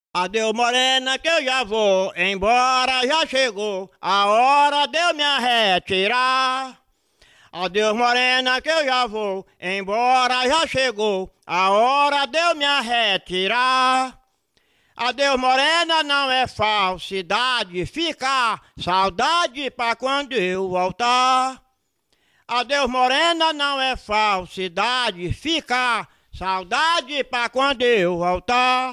Adeus, morena, que eu já vou embora, já chegou a hora de eu me retirar. Adeus, morena, que eu já vou embora, já chegou a hora de eu me retirar. Adeus, morena, não é falsidade, ficar saudade pra quando eu voltar. Adeus, morena, não é falsidade, ficar saudade pra quando eu voltar.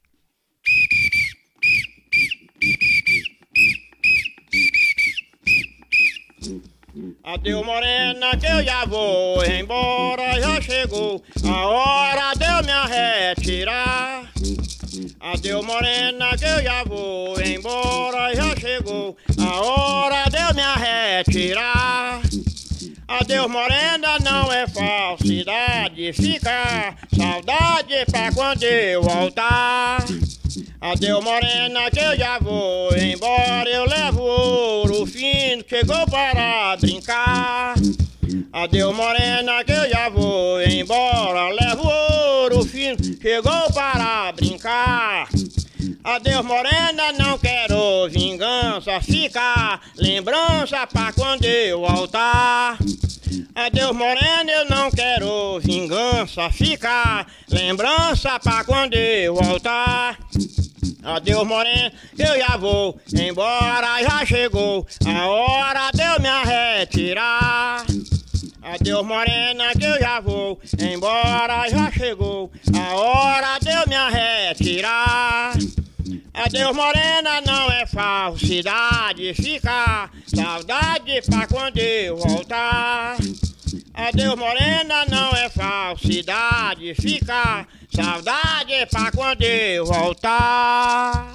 Adeus, morena, que eu já vou embora, já chegou a hora de eu me retirar. Adeus, morena, que eu já vou embora, já chegou a hora de eu me retirar. Adeus, morena, não é falsidade, fica saudade pra quando eu voltar. Adeus, morena, que eu já vou embora, eu levo ouro fino, chegou para brincar. Adeus, morena, que eu já vou embora, levo ouro fino, chegou para brincar. Adeus, morena, não quero vingança, fica lembrança pra quando eu voltar. Adeus, morena, eu não quero vingança, fica lembrança pra quando eu voltar. Adeus, morena, eu já vou embora, já chegou a hora de eu me retirar. Adeus, morena, que eu já vou embora, já chegou a hora de eu me retirar. Adeus, morena, não é falsidade, fica saudade pra quando eu voltar. Adeus, morena, não é falsidade, fica saudade pra quando eu voltar.